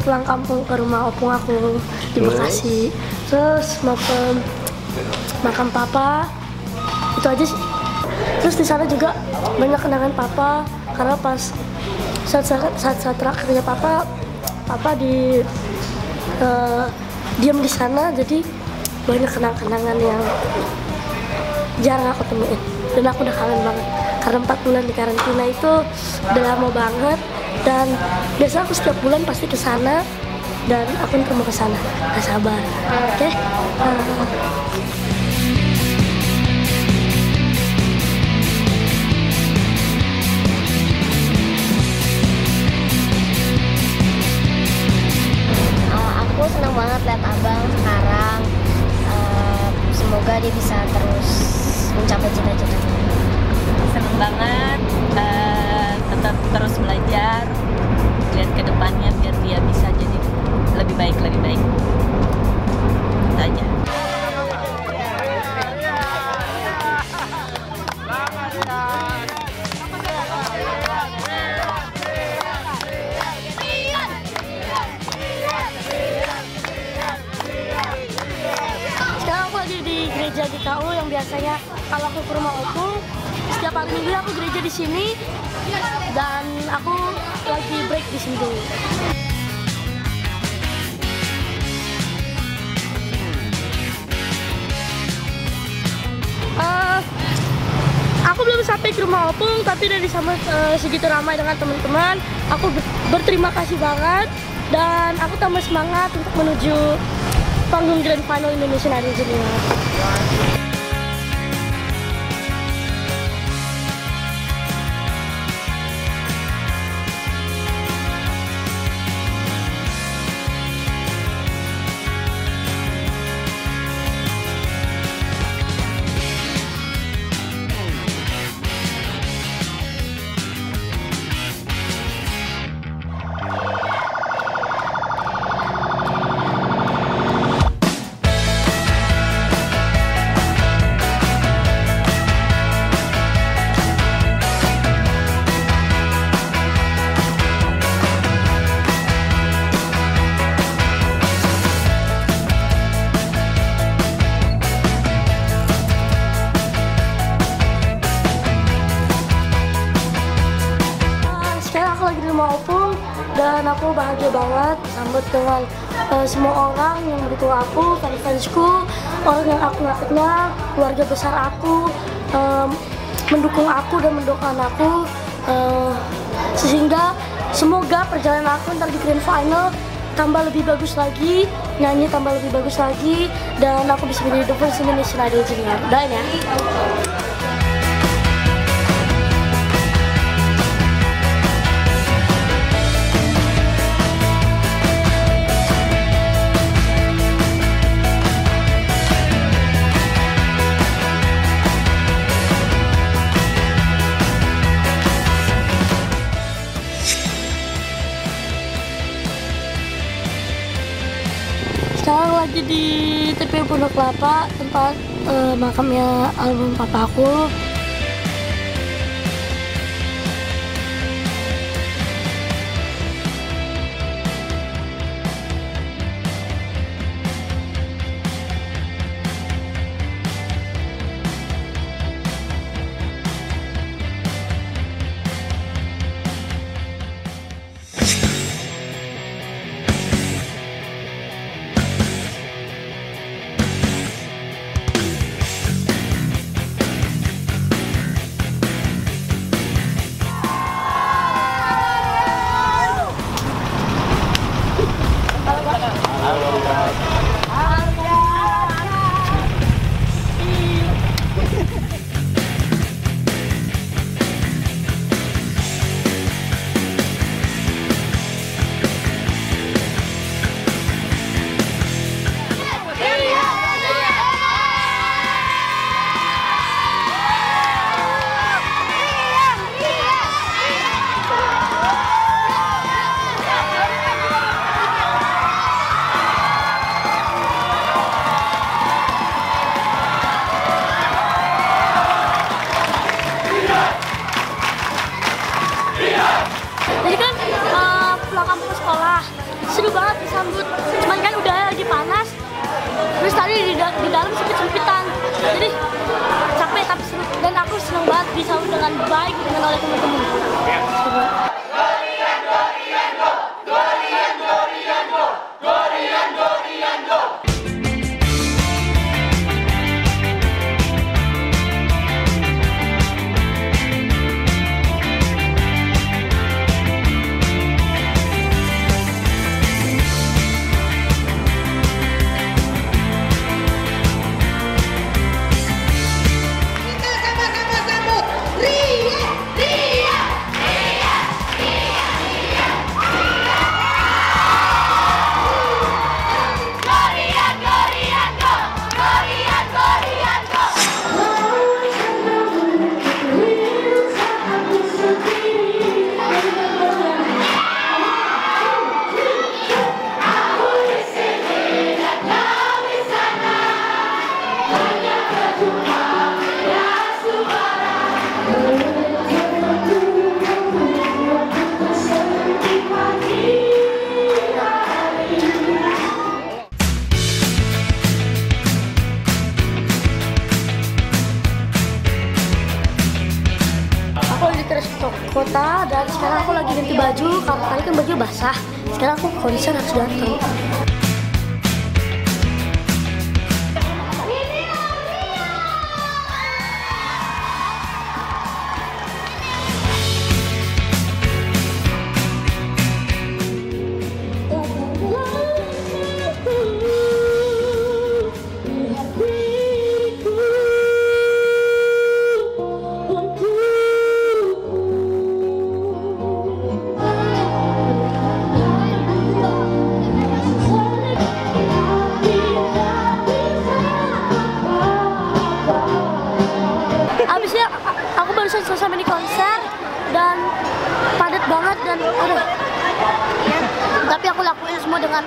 pulang kampung ke rumah opung aku di Bekasi. Terus mau ke makam papa, itu aja sih. Terus di sana juga banyak kenangan papa karena pas saat terakhirnya papa diam di sana, jadi banyak kenangan yang jarang aku temuin dan aku udah kangen banget karena 4 bulan di karantina itu udah lama banget. Dan biasa aku setiap bulan pasti ke sana dan aku mau ke sana. Gak sabar. Oke. Aku senang banget lihat abang sekarang. Semoga dia bisa terus mencapai cita-citanya. Senang banget, tetap terus belajar dan ke depannya biar dia bisa jadi lebih baik. Itu aja. Sekarang aku lagi di gereja GKU yang biasanya kalau aku ke rumah opung setiap hari minggu aku gereja di sini dan aku lagi break di sini dulu. Aku belum sampai ke rumah opung, tapi dari sama segitu ramai dengan teman-teman, aku berterima kasih banget dan aku tambah semangat untuk menuju panggung Grand Final Indonesian Idol Junior. Opung dan aku bahagia banget sambut dengan semua orang yang mendukung aku, fans-fansku, orang yang aku gak kenal, keluarga besar aku mendukung aku dan mendoakan aku, sehingga semoga perjalanan aku ntar di Grand Final tambah lebih bagus lagi, nyanyi tambah lebih bagus lagi, dan aku bisa menjadi The Voice Indonesian Idol Junior. Doain ya. Sekarang lagi di TPU Pondok Kelapa, tempat makamnya almarhum papa aku. disambut dengan baik dengan oleh teman-teman. Kota dan sekarang aku lagi ganti baju karena tadi kan baju basah. Sekarang aku konser harus datang. Abisnya aku barusan selesai main di konser dan padat banget dan aduh. Ya, tapi aku lakuin semua dengan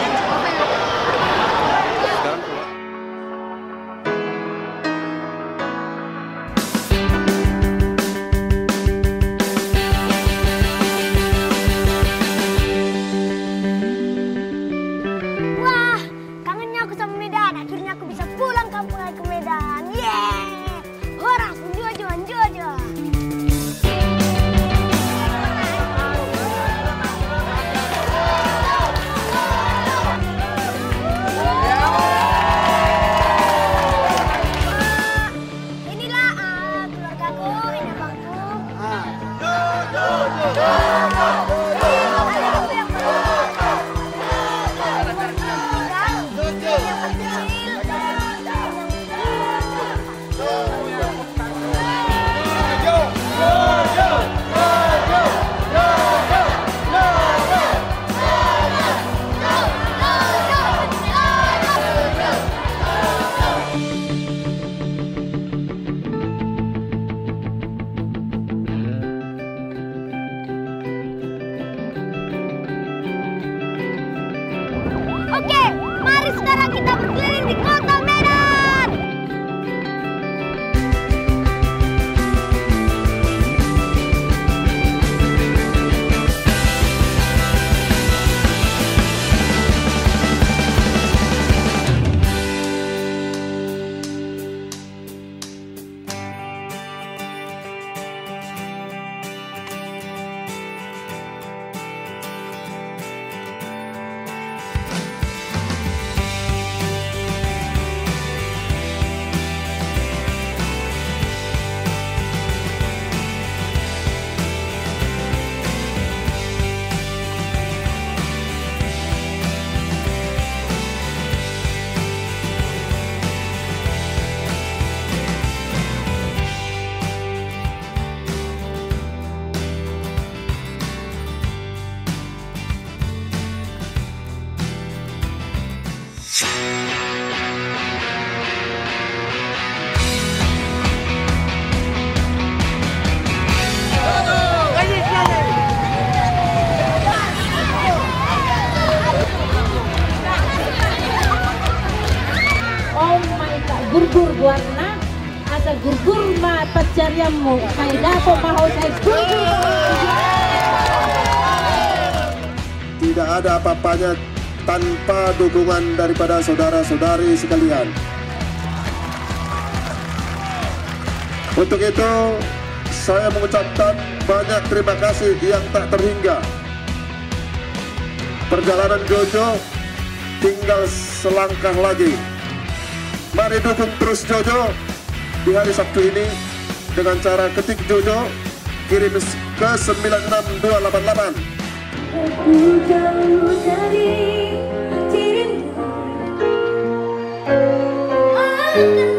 Wah, kangennya aku sama Medan. Akhirnya aku bisa pulang kampung lagi ke Medan. Yeay! Horas, jojo. Inilah keluargaku, ini abangku. Oke, mari sekarang kita berkeliling di kota Medan. Gurgur warna ada gurgur ma pacariamu kay dapo mahos ay Tidak ada apa-apanya tanpa dukungan daripada saudara-saudari sekalian. Untuk itu saya mengucapkan banyak terima kasih yang tak terhingga. Perjalanan Jojo tinggal selangkah lagi. Mari dukung terus Jojo di hari Sabtu ini dengan cara ketik Jojo, kirim ke 96288. Aku jauh dari dirimu.